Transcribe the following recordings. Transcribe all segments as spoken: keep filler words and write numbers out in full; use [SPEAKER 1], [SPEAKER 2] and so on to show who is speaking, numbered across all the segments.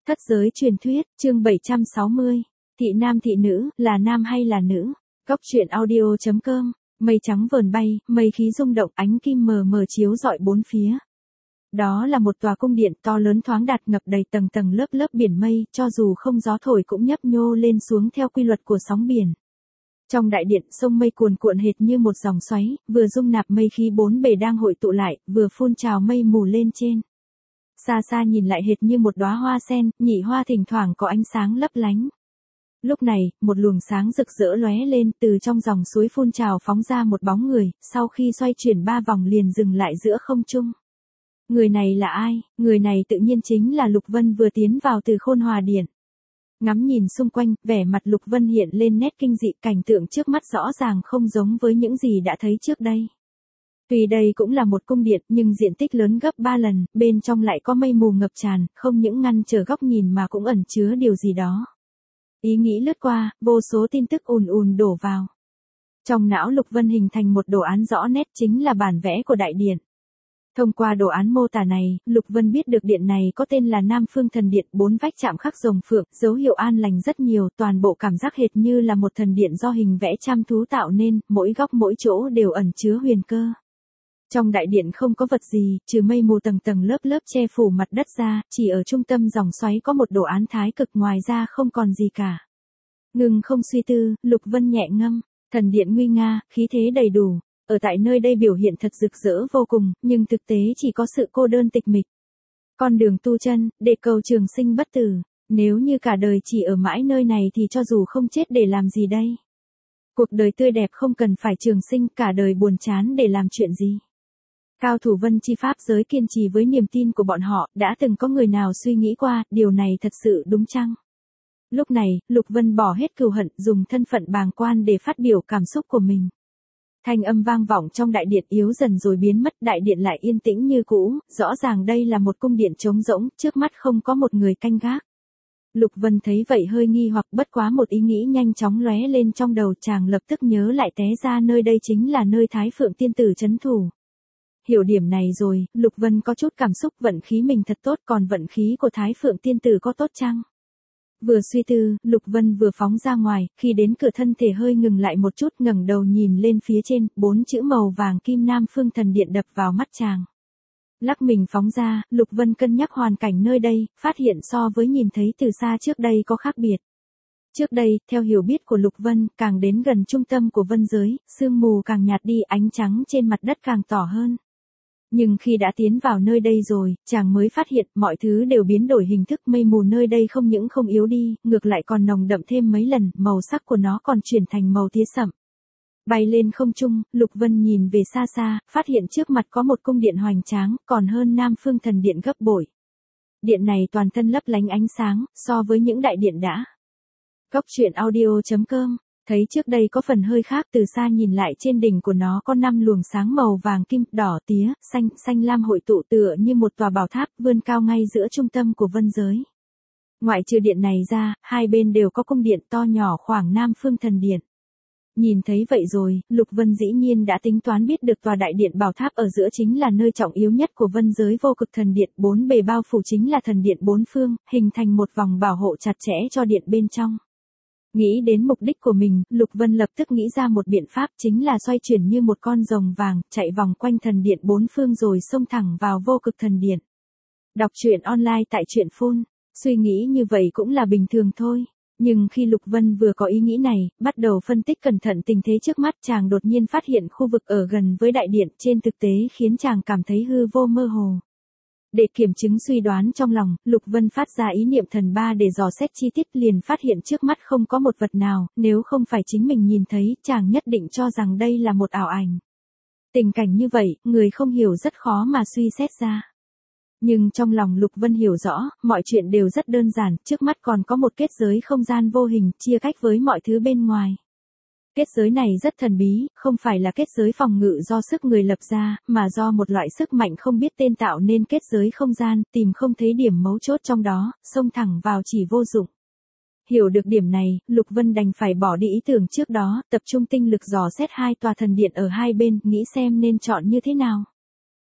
[SPEAKER 1] Thất giới truyền thuyết, chương bảy trăm sáu mươi. Thị nam thị nữ, là nam hay là nữ? Góc truyện audio chấm com. Mây trắng vờn bay, mây khí rung động, ánh kim mờ mờ chiếu rọi bốn phía. Đó là một tòa cung điện to lớn thoáng đạt, ngập đầy tầng tầng lớp lớp biển mây, cho dù không gió thổi cũng nhấp nhô lên xuống theo quy luật của sóng biển. Trong đại điện, sông mây cuồn cuộn hệt như một dòng xoáy, vừa dung nạp mây khí bốn bề đang hội tụ lại, vừa phun trào mây mù lên trên. Xa xa nhìn lại hệt như một đóa hoa sen, nhị hoa thỉnh thoảng có ánh sáng lấp lánh. Lúc này, một luồng sáng rực rỡ lóe lên, từ trong dòng suối phun trào phóng ra một bóng người, sau khi xoay chuyển ba vòng liền dừng lại giữa không trung. Người này là ai? Người này tự nhiên chính là Lục Vân vừa tiến vào từ Khôn Hòa Điện. Ngắm nhìn xung quanh, vẻ mặt Lục Vân hiện lên nét kinh dị, cảnh tượng trước mắt rõ ràng không giống với những gì đã thấy trước đây. Tuy đây cũng là một cung điện nhưng diện tích lớn gấp ba lần, bên trong lại có mây mù ngập tràn, không những ngăn trở góc nhìn mà cũng ẩn chứa điều gì đó. Ý nghĩ lướt qua, vô số tin tức ùn ùn đổ vào. Trong não Lục Vân hình thành một đồ án rõ nét, chính là bản vẽ của đại điện. Thông qua đồ án mô tả này, Lục Vân biết được điện này có tên là Nam Phương Thần Điện, bốn vách chạm khắc rồng phượng, dấu hiệu an lành rất nhiều, toàn bộ cảm giác hệt như là một thần điện do hình vẽ trăm thú tạo nên, mỗi góc mỗi chỗ đều ẩn chứa huyền cơ. Trong đại điện không có vật gì, trừ mây mù tầng tầng lớp lớp che phủ mặt đất ra, chỉ ở trung tâm dòng xoáy có một đồ án thái cực, ngoài ra không còn gì cả. Ngừng không suy tư, Lục Vân nhẹ ngâm, thần điện nguy nga, khí thế đầy đủ. Ở tại nơi đây biểu hiện thật rực rỡ vô cùng, nhưng thực tế chỉ có sự cô đơn tịch mịch. Con đường tu chân, để cầu trường sinh bất tử, nếu như cả đời chỉ ở mãi nơi này thì cho dù không chết để làm gì đây? Cuộc đời tươi đẹp không cần phải trường sinh, cả đời buồn chán để làm chuyện gì? Cao thủ Vân Chi Pháp giới kiên trì với niềm tin của bọn họ, đã từng có người nào suy nghĩ qua, điều này thật sự đúng chăng? Lúc này, Lục Vân bỏ hết cừu hận, dùng thân phận bàng quan để phát biểu cảm xúc của mình. Thanh âm vang vọng trong đại điện yếu dần rồi biến mất, đại điện lại yên tĩnh như cũ, rõ ràng đây là một cung điện trống rỗng, trước mắt không có một người canh gác. Lục Vân thấy vậy hơi nghi hoặc, bất quá một ý nghĩ nhanh chóng lóe lên trong đầu, chàng lập tức nhớ lại té ra nơi đây chính là nơi Thái Phượng tiên tử trấn thủ. Hiểu điểm này rồi, Lục Vân có chút cảm xúc, vận khí mình thật tốt, còn vận khí của Thái Phượng tiên tử có tốt chăng? Vừa suy tư, Lục Vân vừa phóng ra ngoài, khi đến cửa thân thể hơi ngừng lại một chút, ngẩng đầu nhìn lên phía trên, bốn chữ màu vàng kim Nam Phương Thần Điện đập vào mắt chàng. Lắc mình phóng ra, Lục Vân cân nhắc hoàn cảnh nơi đây, phát hiện so với nhìn thấy từ xa trước đây có khác biệt. Trước đây, theo hiểu biết của Lục Vân, càng đến gần trung tâm của vân giới, sương mù càng nhạt đi, ánh trắng trên mặt đất càng tỏ hơn. Nhưng khi đã tiến vào nơi đây rồi, chàng mới phát hiện mọi thứ đều biến đổi hình thức, mây mù nơi đây không những không yếu đi, ngược lại còn nồng đậm thêm mấy lần, màu sắc của nó còn chuyển thành màu tía sậm. Bay lên không trung, Lục Vân nhìn về xa xa, phát hiện trước mặt có một cung điện hoành tráng, còn hơn Nam Phương Thần Điện gấp bội. Điện này toàn thân lấp lánh ánh sáng, so với những đại điện đã. Góc truyện audio chấm com. Thấy trước đây có phần hơi khác, từ xa nhìn lại trên đỉnh của nó có năm luồng sáng màu vàng kim, đỏ, tía, xanh, xanh lam hội tụ tựa như một tòa bảo tháp vươn cao ngay giữa trung tâm của vân giới. Ngoại trừ điện này ra, hai bên đều có cung điện to nhỏ khoảng Nam Phương Thần Điện. Nhìn thấy vậy rồi, Lục Vân dĩ nhiên đã tính toán biết được tòa đại điện bảo tháp ở giữa chính là nơi trọng yếu nhất của vân giới vô cực thần điện, bốn bề bao phủ chính là thần điện bốn phương, hình thành một vòng bảo hộ chặt chẽ cho điện bên trong. Nghĩ đến mục đích của mình, Lục Vân lập tức nghĩ ra một biện pháp, chính là xoay chuyển như một con rồng vàng, chạy vòng quanh thần điện bốn phương rồi xông thẳng vào vô cực thần điện. Đọc truyện online tại truyện phun, suy nghĩ như vậy cũng là bình thường thôi. Nhưng khi Lục Vân vừa có ý nghĩ này, bắt đầu phân tích cẩn thận tình thế trước mắt, chàng đột nhiên phát hiện khu vực ở gần với đại điện trên thực tế khiến chàng cảm thấy hư vô mơ hồ. Để kiểm chứng suy đoán trong lòng, Lục Vân phát ra ý niệm thần ba để dò xét chi tiết, liền phát hiện trước mắt không có một vật nào, nếu không phải chính mình nhìn thấy, chàng nhất định cho rằng đây là một ảo ảnh. Tình cảnh như vậy, người không hiểu rất khó mà suy xét ra. Nhưng trong lòng Lục Vân hiểu rõ, mọi chuyện đều rất đơn giản, trước mắt còn có một kết giới không gian vô hình, chia cách với mọi thứ bên ngoài. Kết giới này rất thần bí, không phải là kết giới phòng ngự do sức người lập ra, mà do một loại sức mạnh không biết tên tạo nên kết giới không gian, tìm không thấy điểm mấu chốt trong đó, xông thẳng vào chỉ vô dụng. Hiểu được điểm này, Lục Vân đành phải bỏ đi ý tưởng trước đó, tập trung tinh lực dò xét hai tòa thần điện ở hai bên, nghĩ xem nên chọn như thế nào.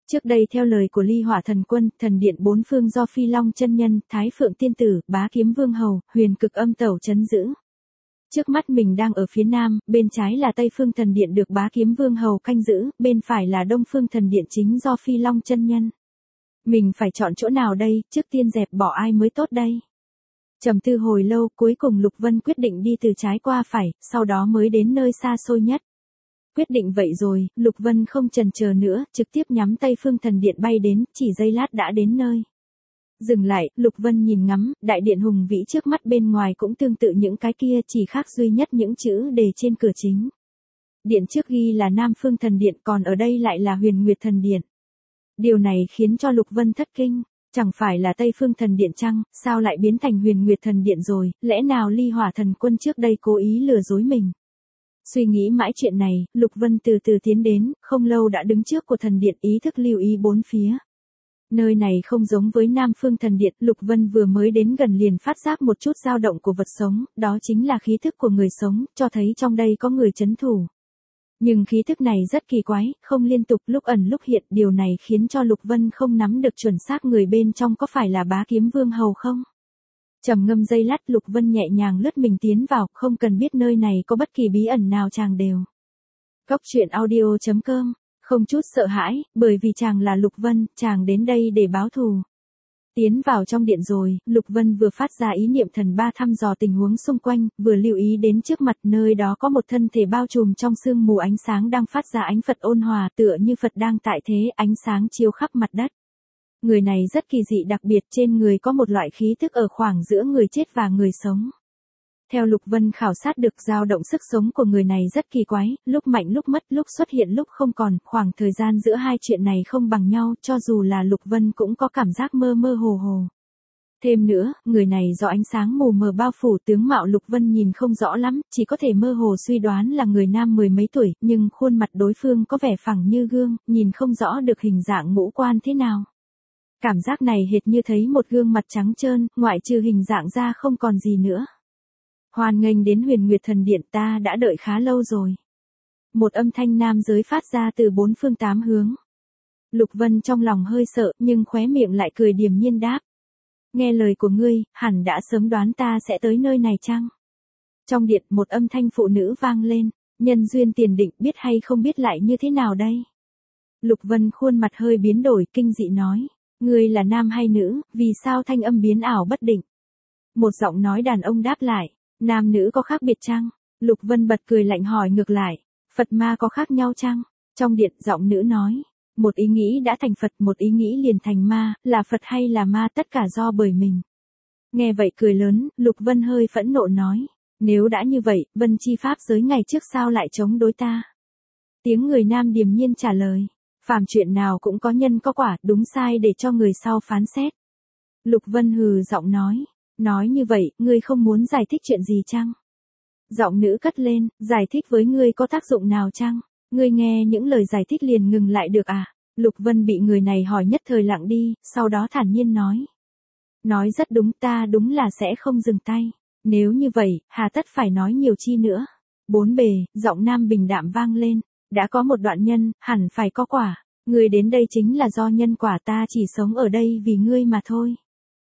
[SPEAKER 1] Trước đây theo lời của Ly Hỏa Thần Quân, thần điện bốn phương do Phi Long chân nhân, Thái Phượng tiên tử, Bá Kiếm Vương hầu, Huyền Cực Âm tẩu trấn giữ. Trước mắt mình đang ở phía nam, bên trái là Tây Phương thần điện được Bá Kiếm Vương hầu canh giữ, bên phải là Đông Phương thần điện chính do Phi Long chân nhân. Mình phải chọn chỗ nào đây, trước tiên dẹp bỏ ai mới tốt đây? Trầm tư hồi lâu, cuối cùng Lục Vân quyết định đi từ trái qua phải, sau đó mới đến nơi xa xôi nhất. Quyết định vậy rồi, Lục Vân không chần chờ nữa, trực tiếp nhắm Tây Phương thần điện bay đến, chỉ giây lát đã đến nơi. Dừng lại, Lục Vân nhìn ngắm, đại điện hùng vĩ trước mắt bên ngoài cũng tương tự những cái kia, chỉ khác duy nhất những chữ đề trên cửa chính. Điện trước ghi là Nam Phương thần điện, còn ở đây lại là Huyền Nguyệt thần điện. Điều này khiến cho Lục Vân thất kinh, chẳng phải là Tây Phương thần điện chăng, sao lại biến thành Huyền Nguyệt thần điện rồi, lẽ nào Ly Hỏa Thần Quân trước đây cố ý lừa dối mình? Suy nghĩ mãi chuyện này, Lục Vân từ từ tiến đến, không lâu đã đứng trước của thần điện, ý thức lưu ý bốn phía. Nơi này không giống với Nam Phương thần điện, Lục Vân vừa mới đến gần liền phát giác một chút dao động của vật sống, đó chính là khí thức của người sống, cho thấy trong đây có người trấn thủ. Nhưng khí thức này rất kỳ quái, không liên tục, lúc ẩn lúc hiện, điều này khiến cho Lục Vân không nắm được chuẩn xác người bên trong có phải là Bá Kiếm Vương hầu không. Trầm ngâm giây lát, Lục Vân nhẹ nhàng lướt mình tiến vào, không cần biết nơi này có bất kỳ bí ẩn nào chàng đều. Cốc truyện audio chấm com, không chút sợ hãi, bởi vì chàng là Lục Vân, chàng đến đây để báo thù. Tiến vào trong điện rồi, Lục Vân vừa phát ra ý niệm thần ba thăm dò tình huống xung quanh, vừa lưu ý đến trước mặt, nơi đó có một thân thể bao trùm trong sương mù ánh sáng đang phát ra ánh Phật ôn hòa, tựa như Phật đang tại thế, ánh sáng chiếu khắp mặt đất. Người này rất kỳ dị đặc biệt, trên người có một loại khí thức ở khoảng giữa người chết và người sống. Theo Lục Vân khảo sát được, dao động sức sống của người này rất kỳ quái, lúc mạnh lúc mất, lúc xuất hiện lúc không còn, khoảng thời gian giữa hai chuyện này không bằng nhau, cho dù là Lục Vân cũng có cảm giác mơ mơ hồ hồ. Thêm nữa, người này do ánh sáng mù mờ bao phủ, tướng mạo Lục Vân nhìn không rõ lắm, chỉ có thể mơ hồ suy đoán là người nam mười mấy tuổi, nhưng khuôn mặt đối phương có vẻ phẳng như gương, nhìn không rõ được hình dạng ngũ quan thế nào. Cảm giác này hệt như thấy một gương mặt trắng trơn, ngoại trừ hình dạng ra không còn gì nữa. Hoan nghênh đến Huyền Nguyệt thần điện, ta đã đợi khá lâu rồi. Một âm thanh nam giới phát ra từ bốn phương tám hướng. Lục Vân trong lòng hơi sợ, nhưng khóe miệng lại cười điềm nhiên đáp. Nghe lời của ngươi, hẳn đã sớm đoán ta sẽ tới nơi này chăng? Trong điện, một âm thanh phụ nữ vang lên, nhân duyên tiền định, biết hay không biết lại như thế nào đây? Lục Vân khuôn mặt hơi biến đổi, kinh dị nói. Ngươi là nam hay nữ, vì sao thanh âm biến ảo bất định? Một giọng nói đàn ông đáp lại. Nam nữ có khác biệt chăng? Lục Vân bật cười lạnh hỏi ngược lại. Phật ma có khác nhau chăng? Trong điện, giọng nữ nói. Một ý nghĩ đã thành Phật, một ý nghĩ liền thành ma, là Phật hay là ma tất cả do bởi mình. Nghe vậy cười lớn, Lục Vân hơi phẫn nộ nói. Nếu đã như vậy, Vân chi pháp giới ngày trước sao lại chống đối ta? Tiếng người nam điềm nhiên trả lời. Phàm chuyện nào cũng có nhân có quả, đúng sai để cho người sau phán xét. Lục Vân hừ giọng nói. Nói như vậy, ngươi không muốn giải thích chuyện gì chăng? Giọng nữ cất lên, giải thích với ngươi có tác dụng nào chăng? Ngươi nghe những lời giải thích liền ngừng lại được à? Lục Vân bị người này hỏi nhất thời lặng đi, sau đó thản nhiên nói. Nói rất đúng, ta đúng là sẽ không dừng tay. Nếu như vậy, hà tất phải nói nhiều chi nữa. Bốn bề, giọng nam bình đạm vang lên. Đã có một đoạn nhân, hẳn phải có quả. Ngươi đến đây chính là do nhân quả, ta chỉ sống ở đây vì ngươi mà thôi.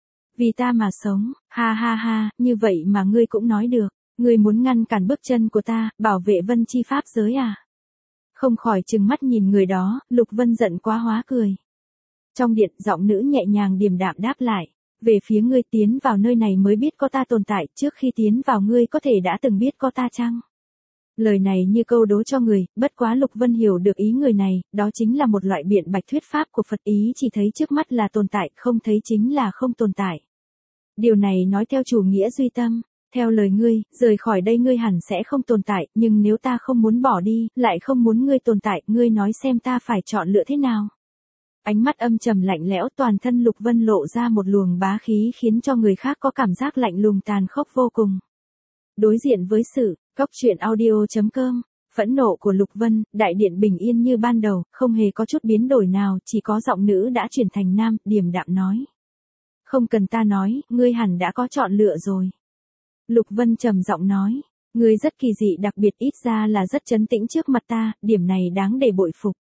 [SPEAKER 1] Vì ta mà sống, ha ha ha, như vậy mà ngươi cũng nói được. Ngươi muốn ngăn cản bước chân của ta, bảo vệ Vân chi pháp giới à? Không khỏi trừng mắt nhìn người đó, Lục Vân giận quá hóa cười. Trong điện, giọng nữ nhẹ nhàng điềm đạm đáp lại. Về phía ngươi, tiến vào nơi này mới biết có ta tồn tại, trước khi tiến vào ngươi có thể đã từng biết có ta chăng? Lời này như câu đố cho người, bất quá Lục Vân hiểu được ý người này, đó chính là một loại biện bạch thuyết pháp của Phật, ý chỉ thấy trước mắt là tồn tại, không thấy chính là không tồn tại. Điều này nói theo chủ nghĩa duy tâm. Theo lời ngươi, rời khỏi đây ngươi hẳn sẽ không tồn tại, nhưng nếu ta không muốn bỏ đi, lại không muốn ngươi tồn tại, ngươi nói xem ta phải chọn lựa thế nào? Ánh mắt âm trầm lạnh lẽo, toàn thân Lục Vân lộ ra một luồng bá khí khiến cho người khác có cảm giác lạnh lùng tàn khốc vô cùng. Đối diện với sự, cốc truyện audio chấm com, phẫn nộ của Lục Vân, đại điện bình yên như ban đầu, không hề có chút biến đổi nào, chỉ có giọng nữ đã chuyển thành nam, điềm đạm nói. Không cần ta nói, ngươi hẳn đã có chọn lựa rồi. Lục Vân trầm giọng nói, ngươi rất kỳ dị đặc biệt, ít ra là rất trấn tĩnh trước mặt ta, điểm này đáng để bội phục.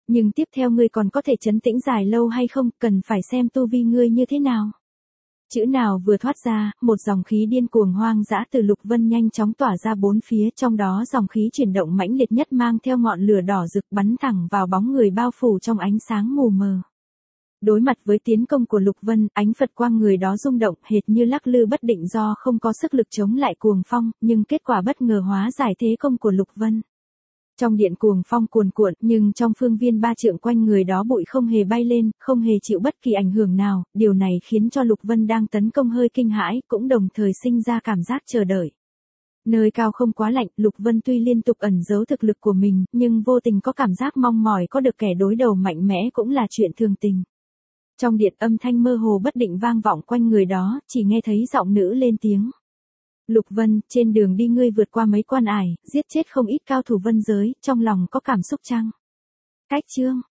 [SPEAKER 1] Nhưng tiếp theo ngươi còn có thể trấn tĩnh dài lâu hay không, cần phải xem tu vi ngươi như thế nào. Chữ nào vừa thoát ra, một dòng khí điên cuồng hoang dã từ Lục Vân nhanh chóng tỏa ra bốn phía, trong đó dòng khí chuyển động mãnh liệt nhất mang theo ngọn lửa đỏ rực bắn thẳng vào bóng người bao phủ trong ánh sáng mù mờ. Đối mặt với tiến công của Lục Vân, ánh Phật quang người đó rung động hệt như lắc lư bất định do không có sức lực chống lại cuồng phong, nhưng kết quả bất ngờ hóa giải thế công của Lục Vân. Trong điện cuồng phong cuồn cuộn, nhưng trong phương viên ba trượng quanh người đó bụi không hề bay lên, không hề chịu bất kỳ ảnh hưởng nào, điều này khiến cho Lục Vân đang tấn công hơi kinh hãi, cũng đồng thời sinh ra cảm giác chờ đợi. Nơi cao không quá lạnh, Lục Vân tuy liên tục ẩn giấu thực lực của mình, nhưng vô tình có cảm giác mong mỏi có được kẻ đối đầu mạnh mẽ cũng là chuyện thường tình. Trong điện âm thanh mơ hồ bất định vang vọng quanh người đó, chỉ nghe thấy giọng nữ lên tiếng. Lục Vân, trên đường đi ngươi vượt qua mấy quan ải, giết chết không ít cao thủ vân giới, trong lòng có cảm xúc chăng? Cách chương